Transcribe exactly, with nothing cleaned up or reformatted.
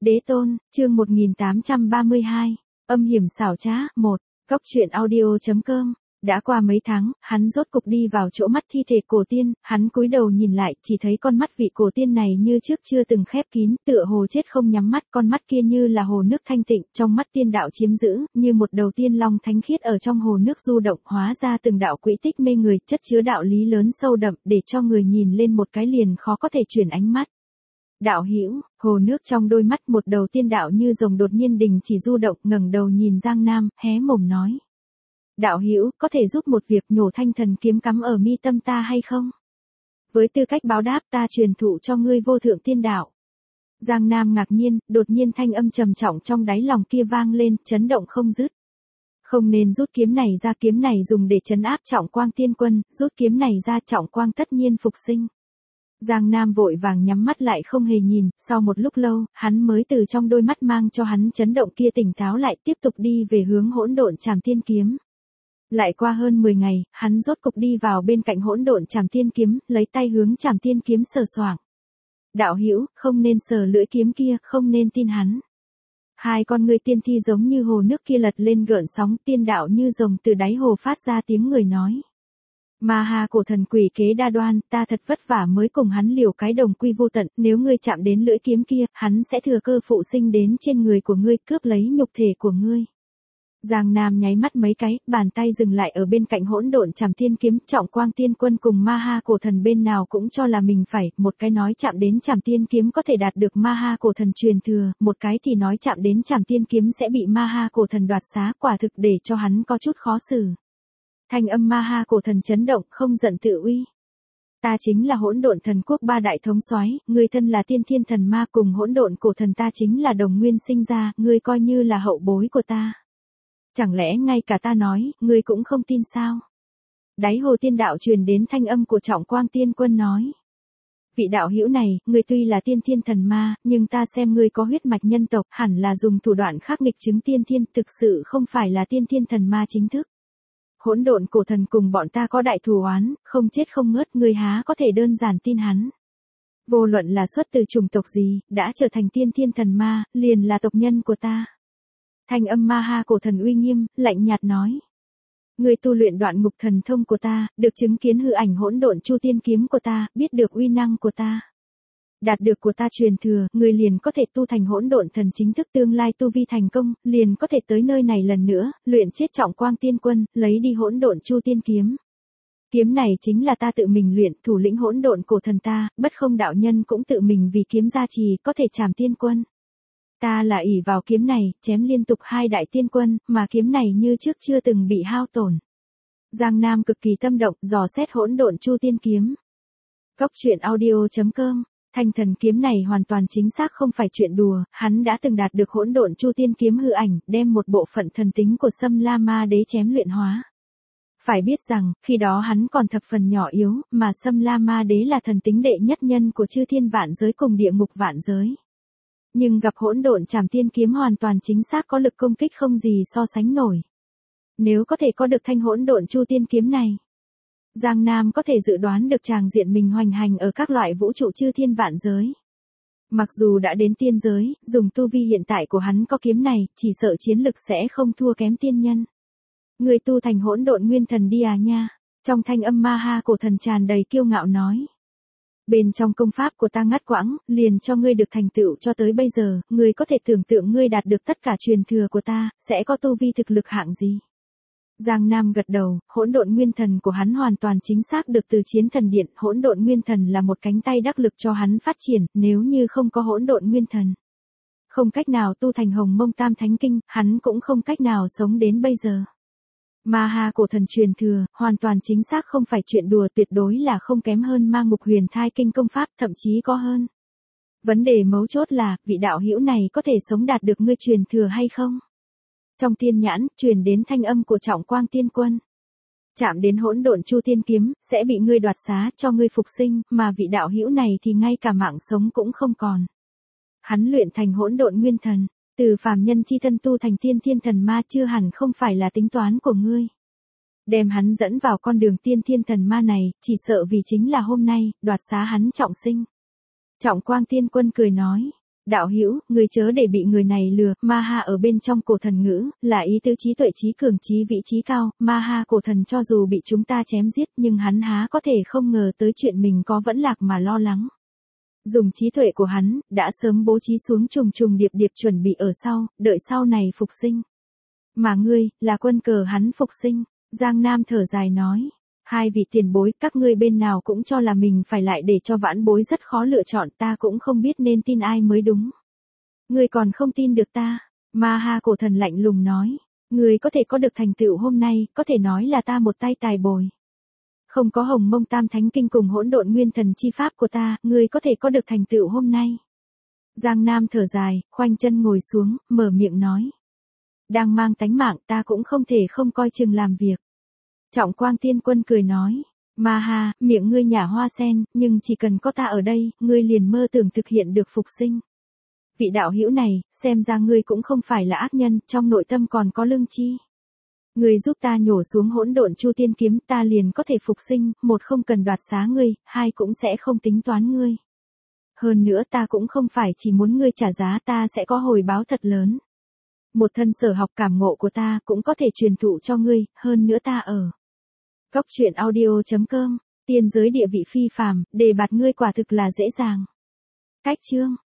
Đế tôn, chương một nghìn tám trăm ba mươi hai, âm hiểm xảo trá, một, Cóc truyện audio chấm com. Đã qua mấy tháng, hắn rốt cục đi vào chỗ mắt thi thể cổ tiên, hắn cúi đầu nhìn lại, chỉ thấy con mắt vị cổ tiên này như trước chưa từng khép kín, tựa hồ chết không nhắm mắt, con mắt kia như là hồ nước thanh tịnh, trong mắt tiên đạo chiếm giữ, như một đầu tiên long thánh khiết ở trong hồ nước du động, hóa ra từng đạo quỹ tích mê người, chất chứa đạo lý lớn sâu đậm, để cho người nhìn lên một cái liền khó có thể chuyển ánh mắt. Đạo hữu, hồ nước trong đôi mắt một đầu tiên đạo như rồng đột nhiên đình chỉ du động, ngẩng đầu nhìn Giang Nam, hé mồm nói: đạo hữu, có thể giúp một việc, nhổ thanh thần kiếm cắm ở mi tâm ta hay không? Với tư cách báo đáp, ta truyền thụ cho ngươi vô thượng tiên đạo. Giang Nam ngạc nhiên, đột nhiên thanh âm trầm trọng trong đáy lòng kia vang lên, chấn động không dứt. Không nên rút kiếm này ra, kiếm này dùng để trấn áp Trọng Quang Tiên Quân, rút kiếm này ra Trọng Quang tất nhiên phục sinh. Giang Nam vội vàng nhắm mắt lại không hề nhìn, sau một lúc lâu, hắn mới từ trong đôi mắt mang cho hắn chấn động kia tỉnh táo lại, tiếp tục đi về hướng hỗn độn Trảm Tiên Kiếm. Lại qua hơn mười ngày, hắn rốt cục đi vào bên cạnh hỗn độn Trảm Tiên Kiếm, lấy tay hướng Trảm Tiên Kiếm sờ soạng. Đạo hữu, không nên sờ lưỡi kiếm kia, không nên tin hắn. Hai con ngươi tiên thi giống như hồ nước kia lật lên gợn sóng, tiên đạo như rồng từ đáy hồ phát ra tiếng người nói: Ma ha cổ thần quỷ kế đa đoan, ta thật vất vả mới cùng hắn liều cái đồng quy vô tận, nếu ngươi chạm đến lưỡi kiếm kia, hắn sẽ thừa cơ phụ sinh đến trên người của ngươi, cướp lấy nhục thể của ngươi. Giang Nam nháy mắt mấy cái, bàn tay dừng lại ở bên cạnh hỗn độn Trảm Tiên Kiếm, Trọng Quang Tiên Quân cùng Ma ha cổ thần bên nào cũng cho là mình phải, một cái nói chạm đến Trảm Tiên Kiếm có thể đạt được Ma ha cổ thần truyền thừa, một cái thì nói chạm đến Trảm Tiên Kiếm sẽ bị Ma ha cổ thần đoạt xá, quả thực để cho hắn có chút khó xử. Thanh âm Ma ha cổ thần chấn động, không giận tự uy. Ta chính là hỗn độn thần quốc ba đại thống soái, ngươi thân là tiên thiên thần ma, cùng hỗn độn cổ thần ta chính là đồng nguyên sinh ra, ngươi coi như là hậu bối của ta. Chẳng lẽ ngay cả ta nói, ngươi cũng không tin sao? Đáy hồ tiên đạo truyền đến thanh âm của Trọng Quang Tiên Quân nói: vị đạo hữu này, ngươi tuy là tiên thiên thần ma, nhưng ta xem ngươi có huyết mạch nhân tộc, hẳn là dùng thủ đoạn khác nghịch chứng tiên thiên, thực sự không phải là tiên thiên thần ma chính thức. Hỗn độn cổ thần cùng bọn ta có đại thù oán, không chết không ngớt, ngươi há có thể đơn giản tin hắn. Vô luận là xuất từ chủng tộc gì, đã trở thành tiên thiên thần ma, liền là tộc nhân của ta. Thanh âm Ma ha cổ thần uy nghiêm, lạnh nhạt nói: ngươi tu luyện đoạn ngục thần thông của ta, được chứng kiến hư ảnh hỗn độn chu tiên kiếm của ta, biết được uy năng của ta. Đạt được của ta truyền thừa, ngươi liền có thể tu thành hỗn độn thần chính thức, tương lai tu vi thành công, liền có thể tới nơi này lần nữa, luyện chết Trọng Quang Tiên Quân, lấy đi hỗn độn chu tiên kiếm. Kiếm này chính là ta tự mình luyện, thủ lĩnh hỗn độn cổ thần ta, bất không đạo nhân cũng tự mình vì kiếm gia trì, có thể trảm tiên quân. Ta là ỷ vào kiếm này, chém liên tục hai đại tiên quân, mà kiếm này như trước chưa từng bị hao tổn. Giang Nam cực kỳ tâm động, dò xét hỗn độn chu tiên kiếm. Cóc truyện audio chấm com. Thanh thần kiếm này hoàn toàn chính xác không phải chuyện đùa, hắn đã từng đạt được hỗn độn chu tiên kiếm hư ảnh, đem một bộ phận thần tính của Sâm La Ma Đế chém luyện hóa. Phải biết rằng, khi đó hắn còn thập phần nhỏ yếu, mà Sâm La Ma Đế là thần tính đệ nhất nhân của chư thiên vạn giới cùng địa ngục vạn giới. Nhưng gặp hỗn độn Trảm Tiên Kiếm hoàn toàn chính xác có lực công kích không gì so sánh nổi. Nếu có thể có được thanh hỗn độn chu tiên kiếm này, Giang Nam có thể dự đoán được tràng diện mình hoành hành ở các loại vũ trụ chư thiên vạn giới. Mặc dù đã đến tiên giới, dùng tu vi hiện tại của hắn có kiếm này, chỉ sợ chiến lực sẽ không thua kém tiên nhân. Người tu thành hỗn độn nguyên thần đi à nha. Trong thanh âm Ma ha cổ thần tràn đầy kiêu ngạo nói: bên trong công pháp của ta ngắt quãng, liền cho ngươi được thành tựu cho tới bây giờ, ngươi có thể tưởng tượng ngươi đạt được tất cả truyền thừa của ta, sẽ có tu vi thực lực hạng gì. Giang Nam gật đầu, hỗn độn nguyên thần của hắn hoàn toàn chính xác được từ chiến thần điện, hỗn độn nguyên thần là một cánh tay đắc lực cho hắn phát triển, nếu như không có hỗn độn nguyên thần, không cách nào tu thành Hồng Mông Tam Thánh Kinh, hắn cũng không cách nào sống đến bây giờ. Ma ha cổ thần truyền thừa, hoàn toàn chính xác không phải chuyện đùa, tuyệt đối là không kém hơn Ma Ngục Huyền Thai Kinh công pháp, thậm chí có hơn. Vấn đề mấu chốt là, vị đạo hữu này có thể sống đạt được ngươi truyền thừa hay không? Trong tiên nhãn, truyền đến thanh âm của Trọng Quang Tiên Quân. Chạm đến hỗn độn chu tiên kiếm, sẽ bị ngươi đoạt xá, cho ngươi phục sinh, mà vị đạo hữu này thì ngay cả mạng sống cũng không còn. Hắn luyện thành hỗn độn nguyên thần, từ phàm nhân chi thân tu thành tiên thiên thần ma, chưa hẳn không phải là tính toán của ngươi. Đem hắn dẫn vào con đường tiên thiên thần ma này, chỉ sợ vì chính là hôm nay, đoạt xá hắn trọng sinh. Trọng Quang Tiên Quân cười nói: Đạo hữu, người chớ để bị người này lừa, ma ha ở bên trong cổ thần ngữ, là ý tứ trí tuệ trí cường trí vị trí cao, ma ha cổ thần cho dù bị chúng ta chém giết nhưng hắn há có thể không ngờ tới chuyện mình có vẫn lạc mà lo lắng. Dùng trí tuệ của hắn, đã sớm bố trí xuống trùng trùng điệp điệp chuẩn bị ở sau, đợi sau này phục sinh. Mà ngươi, là quân cờ hắn phục sinh, Giang Nam thở dài nói. Hai vị tiền bối, các ngươi bên nào cũng cho là mình phải lại để cho vãn bối rất khó lựa chọn, ta cũng không biết nên tin ai mới đúng. Ngươi còn không tin được ta, Ma Ha cổ thần lạnh lùng nói. Ngươi có thể có được thành tựu hôm nay, có thể nói là ta một tay tài bồi. Không có Hồng Mông Tam Thánh Kinh cùng hỗn độn nguyên thần chi pháp của ta, ngươi có thể có được thành tựu hôm nay. Giang Nam thở dài, khoanh chân ngồi xuống, mở miệng nói. Đang mang tánh mạng ta cũng không thể không coi chừng làm việc. Trọng Quang Tiên Quân cười nói. Ma Ha, miệng ngươi nhả hoa sen, nhưng chỉ cần có ta ở đây, ngươi liền mơ tưởng thực hiện được phục sinh. Vị đạo hữu này, xem ra ngươi cũng không phải là ác nhân, trong nội tâm còn có lương chi. Ngươi giúp ta nhổ xuống hỗn độn chu tiên kiếm, ta liền có thể phục sinh, một không cần đoạt xá ngươi, hai cũng sẽ không tính toán ngươi. Hơn nữa ta cũng không phải chỉ muốn ngươi trả giá, ta sẽ có hồi báo thật lớn. Một thân sở học cảm ngộ của ta cũng có thể truyền thụ cho ngươi, hơn nữa ta ở Góc truyện audio chấm com, tiên giới địa vị phi phàm, đề bạt ngươi quả thực là dễ dàng. Cách chương